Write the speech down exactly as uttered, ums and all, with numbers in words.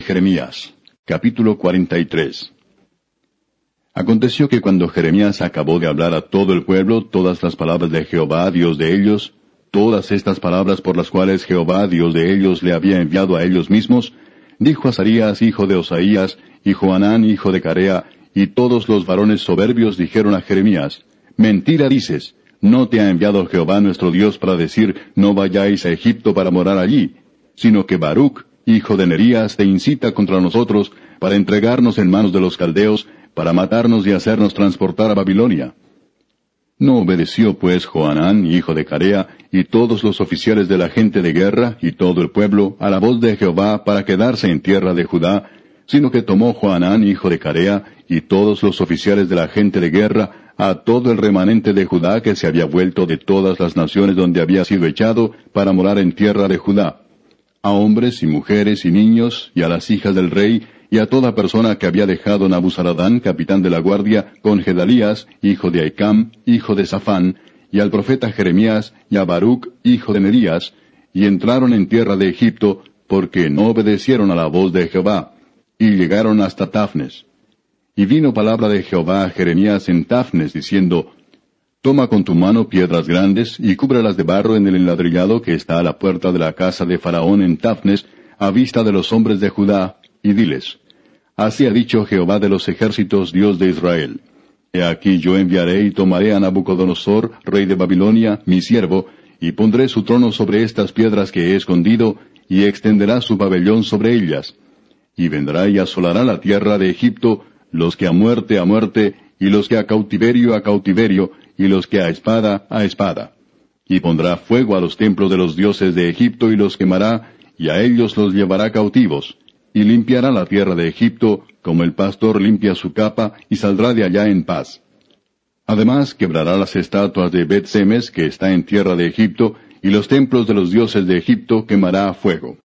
Jeremías, capítulo cuarenta y tres. Aconteció que cuando Jeremías acabó de hablar a todo el pueblo todas las palabras de Jehová, Dios de ellos, todas estas palabras por las cuales Jehová, Dios de ellos, le había enviado a ellos mismos, dijo Azarías, hijo de Osaías, y Johanán, hijo de Carea, y todos los varones soberbios dijeron a Jeremías, mentira dices, no te ha enviado Jehová nuestro Dios para decir, no vayáis a Egipto para morar allí, sino que Baruc, hijo de Nerías, te incita contra nosotros, para entregarnos en manos de los caldeos, para matarnos y hacernos transportar a Babilonia. No obedeció pues Johanán, hijo de Carea, y todos los oficiales de la gente de guerra, y todo el pueblo, a la voz de Jehová para quedarse en tierra de Judá, sino que tomó Johanán, hijo de Carea, y todos los oficiales de la gente de guerra, a todo el remanente de Judá que se había vuelto de todas las naciones donde había sido echado, para morar en tierra de Judá, a hombres y mujeres y niños, y a las hijas del rey, y a toda persona que había dejado Nabuzaradán, capitán de la guardia, con Gedalías, hijo de Ahicam, hijo de Safán, y al profeta Jeremías, y a Baruc, hijo de Nerías, y entraron en tierra de Egipto, porque no obedecieron a la voz de Jehová, y llegaron hasta Tafnes. Y vino palabra de Jehová a Jeremías en Tafnes, diciendo, Toma con tu mano piedras grandes, y cúbralas de barro en el enladrillado que está a la puerta de la casa de Faraón en Tafnes, a vista de los hombres de Judá, y diles, Así ha dicho Jehová de los ejércitos, Dios de Israel. He aquí yo enviaré y tomaré a Nabucodonosor, rey de Babilonia, mi siervo, y pondré su trono sobre estas piedras que he escondido, y extenderá su pabellón sobre ellas. Y vendrá y asolará la tierra de Egipto, los que a muerte a muerte, y los que a cautiverio a cautiverio, y los que a espada a espada. Y pondrá fuego a los templos de los dioses de Egipto y los quemará, y a ellos los llevará cautivos. Y limpiará la tierra de Egipto, como el pastor limpia su capa, y saldrá de allá en paz. Además quebrará las estatuas de Bet-Semes, que está en tierra de Egipto, y los templos de los dioses de Egipto quemará a fuego.